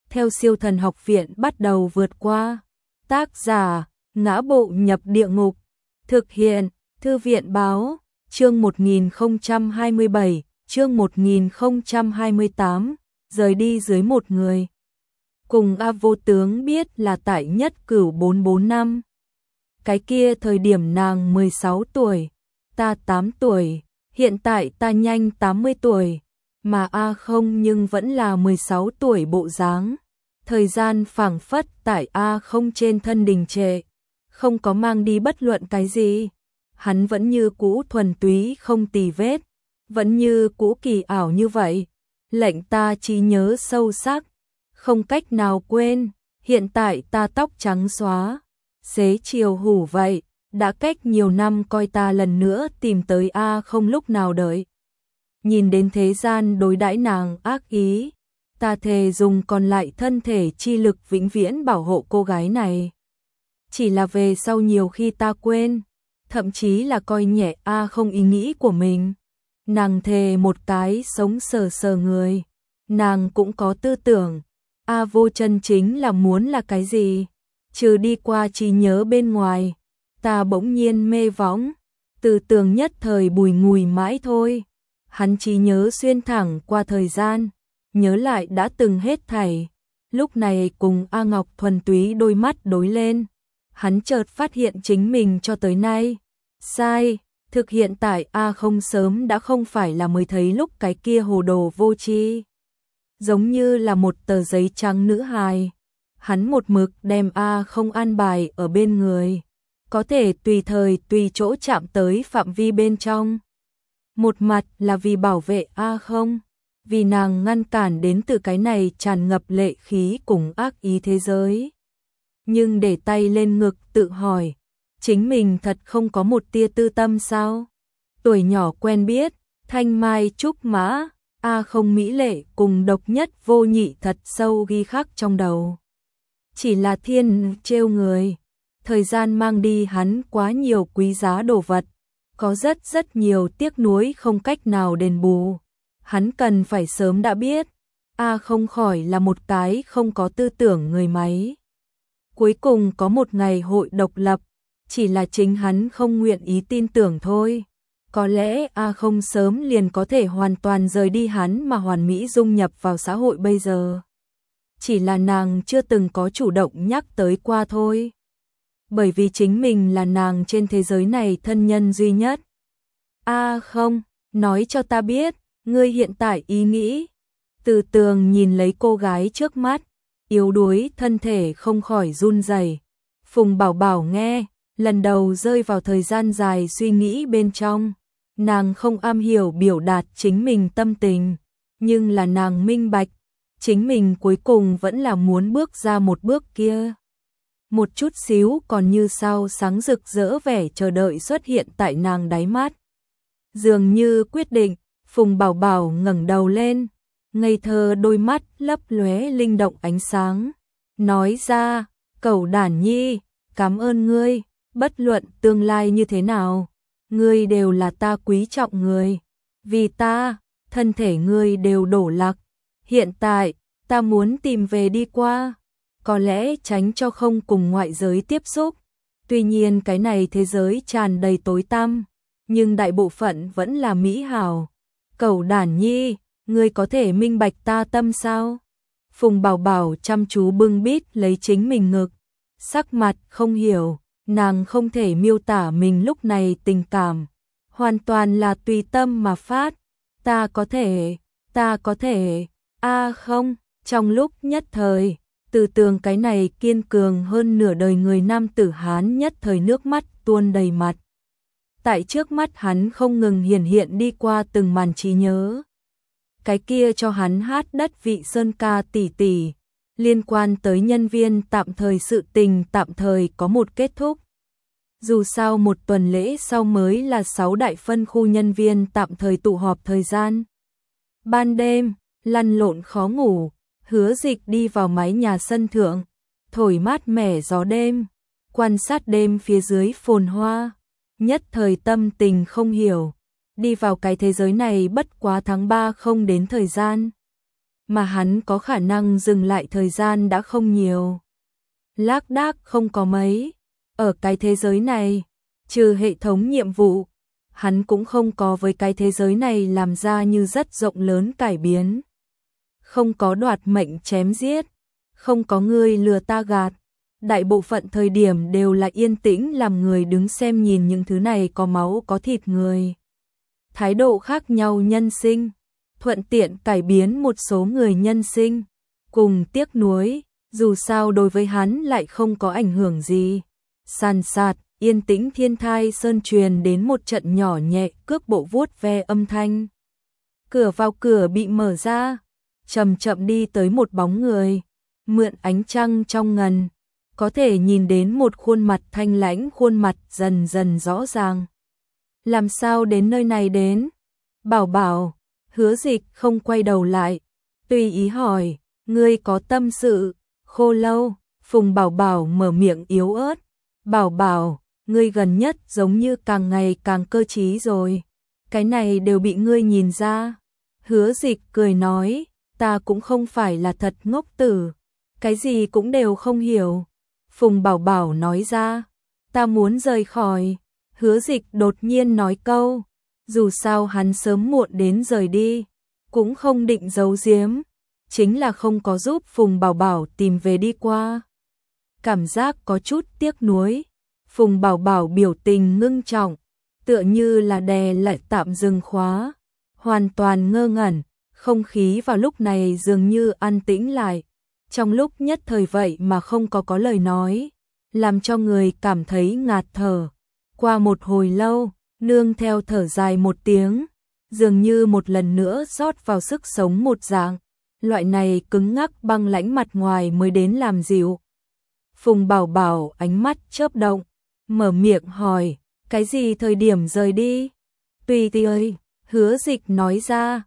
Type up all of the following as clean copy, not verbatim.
theo Siêu Thần Học Viện bắt đầu vượt qua. Tác giả: Ngã Bộ Nhập Địa Ngục. Thực hiện: Thư viện báo. Chương 1027, chương 1028, rời đi dưới một người. Cùng A Vô Tướng biết là tại Nhất Cửu 445. Cái kia thời điểm nàng 16 tuổi, ta 8 tuổi, hiện tại ta nhanh 80 tuổi, mà A không nhưng vẫn là 16 tuổi bộ dáng. Thời gian phảng phất tại A không trên thân đình trệ, không có mang đi bất luận cái gì. Hắn vẫn như cũ thuần túy không tì vết, vẫn như cũ kỳ ảo như vậy, lệnh ta trí nhớ sâu sắc, không cách nào quên. Hiện tại ta tóc trắng xóa, xế chiều hủ vậy, đã cách nhiều năm coi ta lần nữa tìm tới A không lúc nào đợi. Nhìn đến thế gian đối đãi nàng ác ý, ta thề dùng còn lại thân thể chi lực vĩnh viễn bảo hộ cô gái này. Chỉ là về sau nhiều khi ta quên, thậm chí là coi nhẹ A không ý nghĩ của mình. Nàng thề một cái sống sờ sờ người, nàng cũng có tư tưởng. A Vô chân chính là muốn là cái gì? Trừ đi qua trí nhớ bên ngoài, ta bỗng nhiên mê võng, tư tưởng nhất thời bùi ngùi mãi thôi. Hắn trí nhớ xuyên thẳng qua thời gian, nhớ lại đã từng hết thảy. Lúc này cùng A Ngọc thuần túy đôi mắt đối lên, hắn chợt phát hiện chính mình cho tới nay sai. Thực hiện tại A không sớm đã không phải là mới thấy lúc cái kia hồ đồ vô tri, giống như là một tờ giấy trắng nữ hài. Hắn một mực đem A không an bài ở bên người, có thể tùy thời tùy chỗ chạm tới phạm vi bên trong. Một mặt là vì bảo vệ A không, vì nàng ngăn cản đến từ cái này tràn ngập lệ khí cùng ác ý thế giới. Nhưng để tay lên ngực tự hỏi, chính mình thật không có một tia tư tâm sao? Tuổi nhỏ quen biết, thanh mai trúc mã, A không mỹ lệ cùng độc nhất vô nhị thật sâu ghi khắc trong đầu. Chỉ là thiên trêu người, thời gian mang đi hắn quá nhiều quý giá đồ vật, có rất nhiều tiếc nuối không cách nào đền bù. Hắn cần phải sớm đã biết, A không khỏi là một cái không có tư tưởng người máy. Cuối cùng có một ngày hội độc lập, chỉ là chính hắn không nguyện ý tin tưởng thôi. Có lẽ A không sớm liền có thể hoàn toàn rời đi hắn mà hoàn mỹ dung nhập vào xã hội bây giờ. Chỉ là nàng chưa từng có chủ động nhắc tới qua thôi. Bởi vì chính mình là nàng trên thế giới này thân nhân duy nhất. A không, nói cho ta biết, ngươi hiện tại ý nghĩ. Từ Tường nhìn lấy cô gái trước mắt, yếu đuối thân thể không khỏi run rẩy. Phùng Bảo Bảo nghe, lần đầu rơi vào thời gian dài suy nghĩ bên trong. Nàng không am hiểu biểu đạt chính mình tâm tình, nhưng là nàng minh bạch, chính mình cuối cùng vẫn là muốn bước ra một bước kia. Một chút xíu còn như sao sáng rực rỡ vẻ chờ đợi xuất hiện tại nàng đáy mắt. Dường như quyết định, Phùng Bảo Bảo ngẩng đầu lên, ngây thơ đôi mắt lấp lóe linh động ánh sáng, nói ra, Cẩu Đản Nhi, cảm ơn ngươi, bất luận tương lai như thế nào, ngươi đều là ta quý trọng người, vì ta, thân thể ngươi đều đổ lạc, hiện tại, ta muốn tìm về đi qua, có lẽ tránh cho không cùng ngoại giới tiếp xúc, tuy nhiên cái này thế giới tràn đầy tối tăm, nhưng đại bộ phận vẫn là mỹ hảo. Cẩu Đản Nhi, ngươi có thể minh bạch ta tâm sao? Phùng Bảo Bảo chăm chú bưng bít lấy chính mình ngực, sắc mặt không hiểu, nàng không thể miêu tả mình lúc này tình cảm, hoàn toàn là tùy tâm mà phát. Ta có thể, A không, trong lúc nhất thời, Từ Tường cái này kiên cường hơn nửa đời người nam tử Hán nhất thời nước mắt tuôn đầy mặt. Tại trước mắt hắn không ngừng hiển hiện đi qua từng màn trí nhớ. Cái kia cho hắn hát đất vị sơn ca tỷ tỷ, liên quan tới nhân viên tạm thời sự tình tạm thời có một kết thúc. Dù sao một tuần lễ sau mới là 6 đại phân khu nhân viên tạm thời tụ họp thời gian. Ban đêm, lăn lộn khó ngủ, Hứa Dịch đi vào mái nhà sân thượng, thổi mát mẻ gió đêm, quan sát đêm phía dưới phồn hoa, nhất thời tâm tình không hiểu, đi vào cái thế giới này bất quá tháng 3 không đến thời gian. mà hắn có khả năng dừng lại thời gian đã không nhiều. Lác đác không có mấy. Ở cái thế giới này, trừ hệ thống nhiệm vụ, hắn cũng không có với cái thế giới này làm ra như rất rộng lớn cải biến. Không có đoạt mệnh chém giết, không có người lừa ta gạt. Đại bộ phận thời điểm đều là yên tĩnh làm người đứng xem nhìn những thứ này có máu có thịt người. Thái độ khác nhau nhân sinh, thuận tiện cải biến một số người nhân sinh, cùng tiếc nuối, dù sao đối với hắn lại không có ảnh hưởng gì. Sàn sạt, yên tĩnh thiên thai sơn truyền đến một trận nhỏ nhẹ cước bộ vuốt ve âm thanh. Cửa vào cửa bị mở ra, chậm chậm đi tới một bóng người, mượn ánh trăng trong ngần, có thể nhìn đến một khuôn mặt thanh lãnh, khuôn mặt dần dần rõ ràng. Làm sao đến nơi này đến? Bảo Bảo, Hứa Dịch không quay đầu lại, tùy ý hỏi, ngươi có tâm sự? Khô Lâu, Phùng Bảo Bảo mở miệng yếu ớt, Bảo Bảo, ngươi gần nhất giống như càng ngày càng cơ trí rồi, cái này đều bị ngươi nhìn ra. Hứa Dịch cười nói, ta cũng không phải là thật ngốc tử, cái gì cũng đều không hiểu. Phùng Bảo Bảo nói ra, ta muốn rời khỏi. Hứa Dịch đột nhiên nói câu, dù sao hắn sớm muộn đến rời đi, cũng không định giấu giếm, chính là không có giúp Phùng Bảo Bảo tìm về đi qua. Cảm giác có chút tiếc nuối. Phùng Bảo Bảo biểu tình ngưng trọng, tựa như là đè lại tạm dừng khóa, hoàn toàn ngơ ngẩn, không khí vào lúc này dường như an tĩnh lại. Trong lúc nhất thời vậy mà không có lời nói, làm cho người cảm thấy ngạt thở. Qua một hồi lâu, nương theo thở dài một tiếng, dường như một lần nữa rót vào sức sống một dạng, loại này cứng ngắc băng lãnh mặt ngoài mới đến làm dịu. Phùng Bảo Bảo ánh mắt chớp động, mở miệng hỏi, cái gì thời điểm rời đi? Tùy ơi, Hứa Dịch nói ra,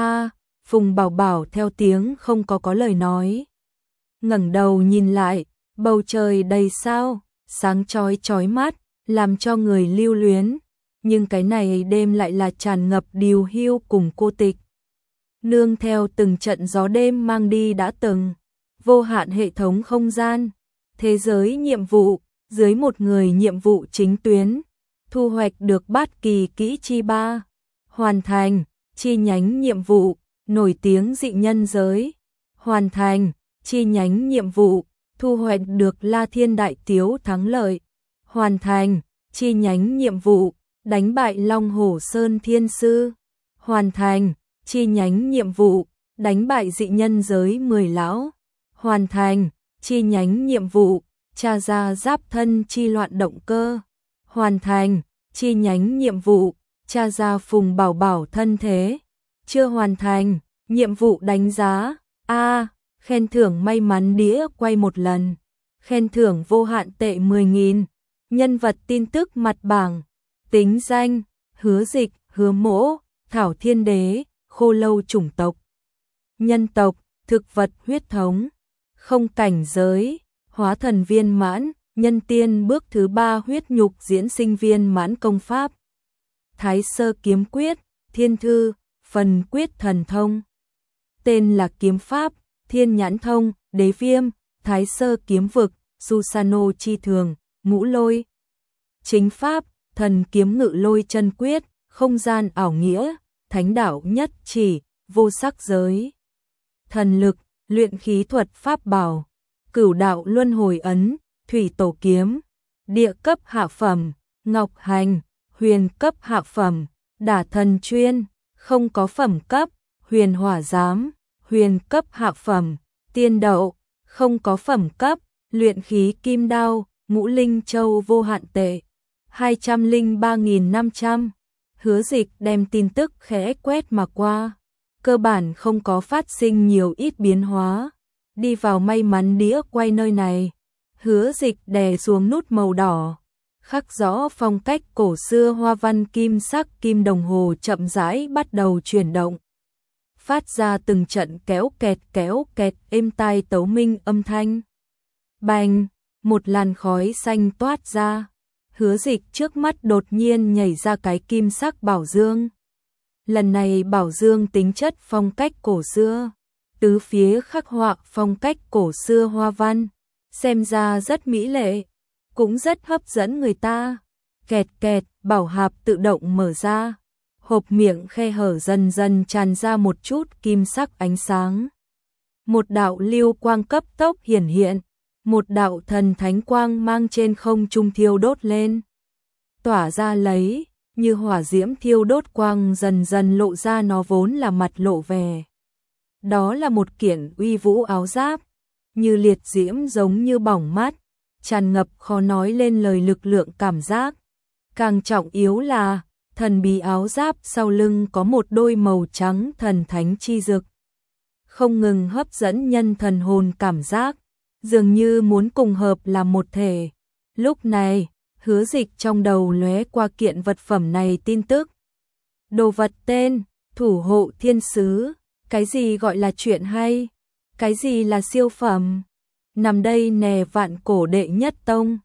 Phùng Bảo Bảo theo tiếng không có lời nói. Ngẩng đầu nhìn lại, bầu trời đầy sao, sáng chói chói mắt, làm cho người lưu luyến, nhưng cái này đêm lại là tràn ngập điều hiu cùng cô tịch. Nương theo từng trận gió đêm mang đi đã từng, vô hạn hệ thống không gian, thế giới nhiệm vụ, dưới một người nhiệm vụ chính tuyến, thu hoạch được bát kỳ kỹ chi 3, hoàn thành, chi nhánh nhiệm vụ, nổi tiếng dị nhân giới, hoàn thành, chi nhánh nhiệm vụ, thu hoạch được La Thiên Đại Tiếu thắng lợi, hoàn thành, chi nhánh nhiệm vụ, đánh bại Long Hổ Sơn Thiên Sư, hoàn thành, chi nhánh nhiệm vụ, đánh bại dị nhân giới 10 lão, hoàn thành, chi nhánh nhiệm vụ, tra ra giáp thân chi loạn động cơ, hoàn thành, chi nhánh nhiệm vụ, tra ra Phùng Bảo Bảo thân thế, chưa hoàn thành, nhiệm vụ đánh giá, khen thưởng may mắn đĩa quay một lần, khen thưởng vô hạn tệ 10.000, nhân vật tin tức mặt bảng, tính danh, Hứa Dịch, Hứa Mỗ, Thảo Thiên Đế, Khô Lâu chủng tộc, nhân tộc, thực vật huyết thống, không cảnh giới, hóa thần viên mãn, nhân tiên bước thứ 3 huyết nhục diễn sinh viên mãn công pháp, Thái Sơ kiếm quyết, Thiên thư, phần quyết thần thông, tên là kiếm pháp, Thiên nhãn thông, Đế viêm, Thái Sơ kiếm vực, Susano chi thường, ngũ lôi, chính pháp, thần kiếm ngự lôi chân quyết, không gian ảo nghĩa, thánh đạo nhất chỉ, vô sắc giới, thần lực, luyện khí thuật pháp bảo, cửu đạo luân hồi ấn, thủy tổ kiếm, địa cấp hạ phẩm, ngọc hành, huyền cấp hạ phẩm, đả thần chuyên, không có phẩm cấp, huyền hỏa giám, huyền cấp hạ phẩm, tiên đậu, không có phẩm cấp, luyện khí kim đao, ngũ linh châu vô hạn tệ, 203.500. Hứa Dịch đem tin tức khẽ quét mà qua, cơ bản không có phát sinh nhiều ít biến hóa. Đi vào may mắn đĩa quay nơi này, Hứa Dịch đè xuống nút màu đỏ, khắc rõ phong cách cổ xưa hoa văn kim sắc, kim đồng hồ chậm rãi bắt đầu chuyển động, phát ra từng trận kéo kẹt êm tai tấu minh âm thanh. Bành, một làn khói xanh toát ra, Hứa Dịch trước mắt đột nhiên nhảy ra cái kim sắc bảo dương. Lần này bảo dương tính chất phong cách cổ xưa, tứ phía khắc họa phong cách cổ xưa hoa văn, xem ra rất mỹ lệ, cũng rất hấp dẫn người ta. Kẹt kẹt, bảo hạp tự động mở ra, hộp miệng khe hở dần dần tràn ra một chút kim sắc ánh sáng. Một đạo lưu quang cấp tốc hiển hiện, một đạo thần thánh quang mang trên không trung thiêu đốt lên, tỏa ra lấy, như hỏa diễm thiêu đốt quang dần dần lộ ra nó vốn là mặt lộ vẻ. Đó là một kiện uy vũ áo giáp, như liệt diễm giống như bỏng mắt, tràn ngập khó nói lên lời lực lượng cảm giác. Càng trọng yếu là, thần bí áo giáp sau lưng có một đôi màu trắng thần thánh chi dực, không ngừng hấp dẫn nhân thần hồn cảm giác, dường như muốn cùng hợp làm một thể. Lúc này, Hứa Dịch trong đầu lóe qua kiện vật phẩm này tin tức. Đồ vật tên, thủ hộ thiên sứ, cái gì gọi là chuyện hay, cái gì là siêu phẩm. Nằm đây nè, vạn cổ đệ nhất tông,